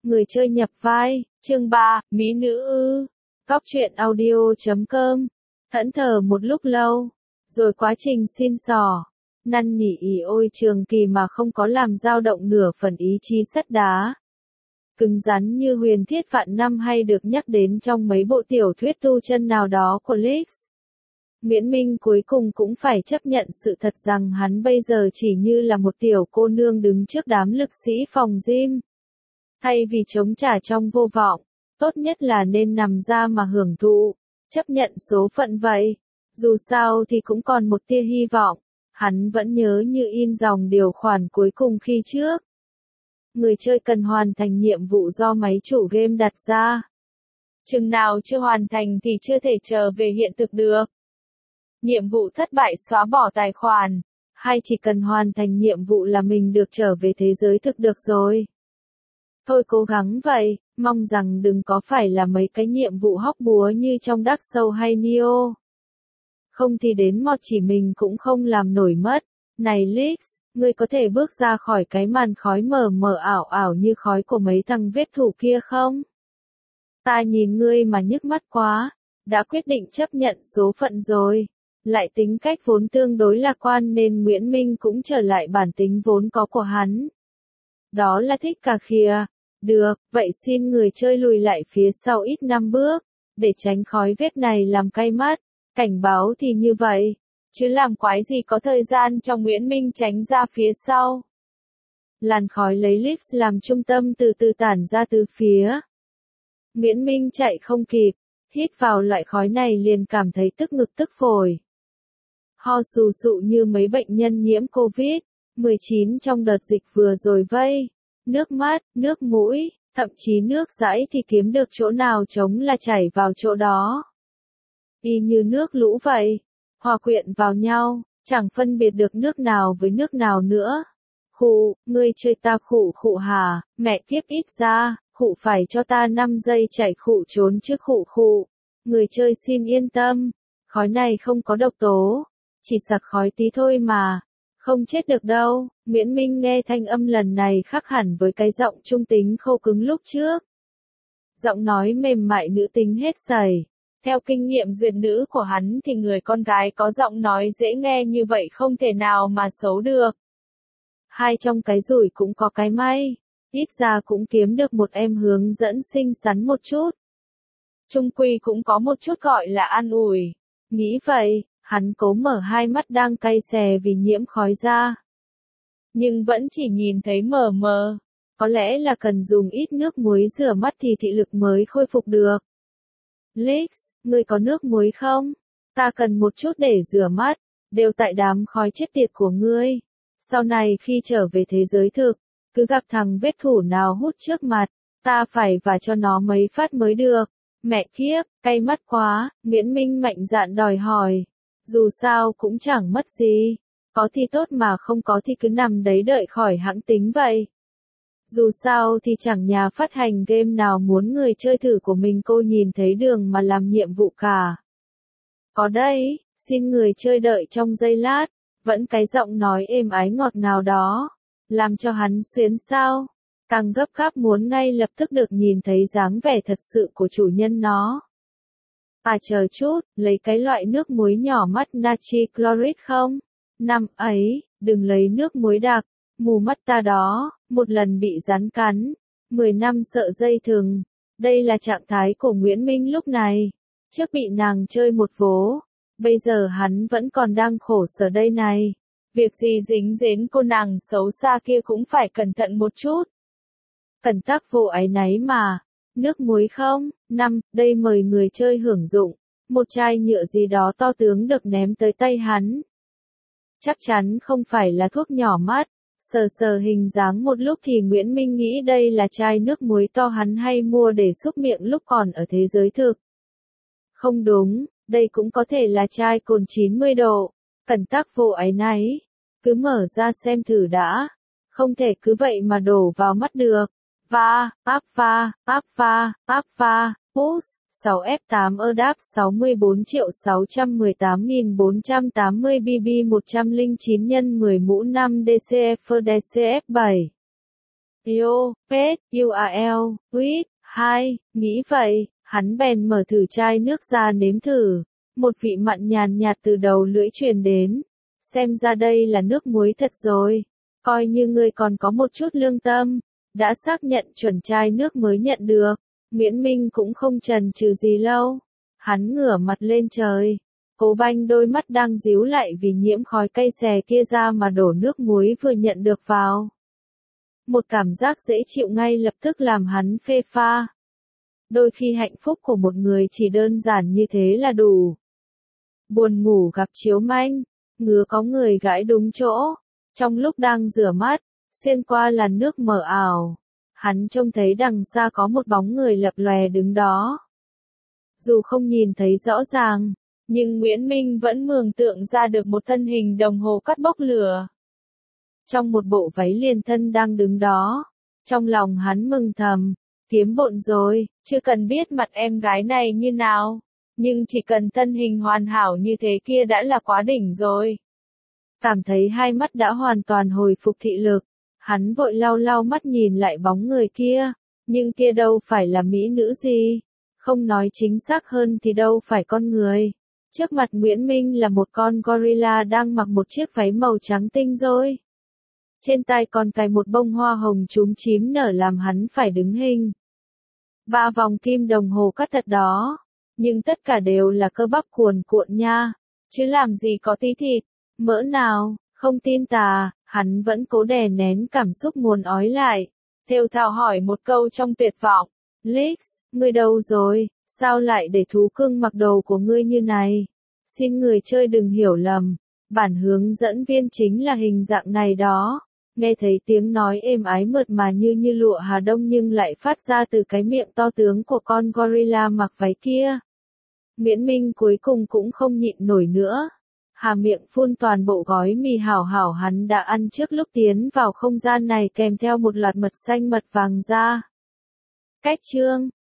Người chơi nhập vai, chương 3, Mỹ nữ ư. Cóc truyện audio.com. Thẫn thờ một lúc lâu, rồi quá trình xin xỏ, năn nỉ ỉ ôi Trường Kỳ mà không có làm dao động nửa phần ý chí sắt đá. Cứng rắn như huyền thiết vạn năm hay được nhắc đến trong mấy bộ tiểu thuyết tu chân nào đó của Lix. Nguyễn Minh cuối cùng cũng phải chấp nhận sự thật rằng hắn bây giờ chỉ như là một tiểu cô nương đứng trước đám lực sĩ phòng gym. Thay vì chống trả trong vô vọng, tốt nhất là nên nằm ra mà hưởng thụ, chấp nhận số phận vậy. Dù sao thì cũng còn một tia hy vọng, hắn vẫn nhớ như in dòng điều khoản cuối cùng khi trước. Người chơi cần hoàn thành nhiệm vụ do máy chủ game đặt ra. Chừng nào chưa hoàn thành thì chưa thể trở về hiện thực được. Nhiệm vụ thất bại xóa bỏ tài khoản, hay chỉ cần hoàn thành nhiệm vụ là mình được trở về thế giới thực được rồi. Thôi cố gắng vậy, mong rằng đừng có phải là mấy cái nhiệm vụ hóc búa như trong Dark Souls hay Nioh. Không thì đến mọt chỉ mình cũng không làm nổi mất. Này Lix, ngươi có thể bước ra khỏi cái màn khói mờ mờ ảo ảo như khói của mấy thằng vết thủ kia không? Ta nhìn ngươi mà nhức mắt quá, đã quyết định chấp nhận số phận rồi. Lại tính cách vốn tương đối lạc quan nên Nguyễn Minh cũng trở lại bản tính vốn có của hắn. Đó là thích cà khịa. Được, vậy xin người chơi lùi lại phía sau ít 5 bước, để tránh khói vết này làm cay mắt. Cảnh báo thì như vậy, chứ làm quái gì có thời gian cho Nguyễn Minh tránh ra phía sau. Làn khói lấy Lix làm trung tâm từ từ tản ra từ phía. Nguyễn Minh chạy không kịp, hít vào loại khói này liền cảm thấy tức ngực tức phổi. Ho sù sụ như mấy bệnh nhân nhiễm COVID-19 trong đợt dịch vừa rồi vây. Nước mắt, nước mũi, thậm chí nước dãi thì kiếm được chỗ nào trống là chảy vào chỗ đó. Y như nước lũ vậy, hòa quyện vào nhau, chẳng phân biệt được nước nào với nước nào nữa. Khụ, ngươi chơi ta khụ khụ hả, mẹ kiếp ít ra, khụ phải cho ta 5 giây chạy khụ trốn trước khụ khụ. Người chơi xin yên tâm, khói này không có độc tố, chỉ sặc khói tí thôi mà. Không chết được đâu. Nguyễn Minh nghe thanh âm lần này khác hẳn với cái giọng trung tính khô cứng lúc trước. Giọng nói mềm mại nữ tính hết sẩy. Theo kinh nghiệm duyệt nữ của hắn thì người con gái có giọng nói dễ nghe như vậy không thể nào mà xấu được. Hai trong cái rủi cũng có cái may. Ít ra cũng kiếm được một em hướng dẫn xinh xắn một chút. Chung quy cũng có một chút gọi là an ủi. Nghĩ vậy. Hắn cố mở hai mắt đang cay xè vì nhiễm khói ra. Nhưng vẫn chỉ nhìn thấy mờ mờ. Có lẽ là cần dùng ít nước muối rửa mắt thì thị lực mới khôi phục được. Lix, ngươi có nước muối không? Ta cần một chút để rửa mắt, đều tại đám khói chết tiệt của ngươi. Sau này khi trở về thế giới thực, cứ gặp thằng vết thủ nào hút trước mặt, ta phải vả cho nó mấy phát mới được. Mẹ kiếp, cay mắt quá, Nguyễn Minh mạnh dạn đòi hỏi. Dù sao cũng chẳng mất gì. Có thì tốt mà không có thì cứ nằm đấy đợi khỏi hãng tính vậy. Dù sao thì chẳng nhà phát hành game nào muốn người chơi thử của mình cô nhìn thấy đường mà làm nhiệm vụ cả. Có đây, xin người chơi đợi trong giây lát. Vẫn cái giọng nói êm ái ngọt ngào đó. Làm cho hắn xuyến sao. Càng gấp gáp muốn ngay lập tức được nhìn thấy dáng vẻ thật sự của chủ nhân nó. À chờ chút, lấy cái loại nước muối nhỏ mắt natri chloride không? Năm ấy, đừng lấy nước muối đặc, mù mắt ta đó, một lần bị rắn cắn, 10 năm sợ dây thừng. Đây là trạng thái của Nguyễn Minh lúc này. Trước bị nàng chơi một vố, bây giờ hắn vẫn còn đang khổ sở đây này. Việc gì dính đến cô nàng xấu xa kia cũng phải cẩn thận một chút. Cẩn tắc vô áy náy mà. Nước muối không? Đây mời người chơi hưởng dụng. Một chai nhựa gì đó to tướng được ném tới tay hắn. Chắc chắn không phải là thuốc nhỏ mắt. Sờ sờ hình dáng một lúc thì Nguyễn Minh nghĩ đây là chai nước muối to hắn hay mua để xúc miệng lúc còn ở thế giới thực. Không đúng, đây cũng có thể là chai cồn 90 độ. Cẩn tắc vô áy náy. Cứ mở ra xem thử đã. Không thể cứ vậy mà đổ vào mắt được. Push, 6F8 EDAP 64.618.480 BB 109 x 10 mũ 5 DCF DCF 7. Yo, pet, URL, quýt, 2, nghĩ vậy, hắn bèn mở thử chai nước ra nếm thử. Một vị mặn nhàn nhạt từ đầu lưỡi truyền đến. Xem ra đây là nước muối thật rồi. Coi như ngươi còn có một chút lương tâm. Đã xác nhận chuẩn chai nước mới nhận được. Nguyễn Minh cũng không chần chừ gì lâu. Hắn ngửa mặt lên trời. Cố Banh đôi mắt đang díu lại vì nhiễm khói cây xè kia ra mà đổ nước muối vừa nhận được vào. Một cảm giác dễ chịu ngay lập tức làm hắn phê pha. Đôi khi hạnh phúc của một người chỉ đơn giản như thế là đủ. Buồn ngủ gặp chiếu manh, ngứa có người gãi đúng chỗ. Trong lúc đang rửa mắt, xuyên qua làn nước mờ ảo, hắn trông thấy đằng xa có một bóng người lập lòe đứng đó. Dù không nhìn thấy rõ ràng, nhưng Nguyễn Minh vẫn mường tượng ra được một thân hình đồng hồ cắt bốc lửa. Trong một bộ váy liền thân đang đứng đó. Trong lòng hắn mừng thầm, kiếm bộn rồi, chưa cần biết mặt em gái này như nào. Nhưng chỉ cần thân hình hoàn hảo như thế kia đã là quá đỉnh rồi. Cảm thấy hai mắt đã hoàn toàn hồi phục thị lực. Hắn vội lau lau mắt nhìn lại bóng người kia. Nhưng kia đâu phải là mỹ nữ gì. Không nói chính xác hơn thì đâu phải con người. Trước mặt Nguyễn Minh là một con gorilla đang mặc một chiếc váy màu trắng tinh rồi. Trên tay còn cài một bông hoa hồng chúm chím nở làm hắn phải đứng hình. 3 vòng kim đồng hồ cắt thật đó. Nhưng tất cả đều là cơ bắp cuồn cuộn nha. Chứ làm gì có tí thịt, mỡ nào, không tin tà, hắn vẫn cố đè nén cảm xúc muốn ói lại. Thều thào hỏi một câu trong tuyệt vọng. Lix, ngươi đâu rồi, sao lại để thú cưng mặc đồ của ngươi như này? Xin người chơi đừng hiểu lầm, bản hướng dẫn viên chính là hình dạng này đó. Nghe thấy tiếng nói êm ái mượt mà như lụa Hà Đông nhưng lại phát ra từ cái miệng to tướng của con gorilla mặc váy kia. Nguyễn Minh cuối cùng cũng không nhịn nổi nữa. Hà miệng phun toàn bộ gói mì hảo hảo hắn đã ăn trước lúc tiến vào không gian này kèm theo một loạt mật xanh mật vàng ra. Cách chương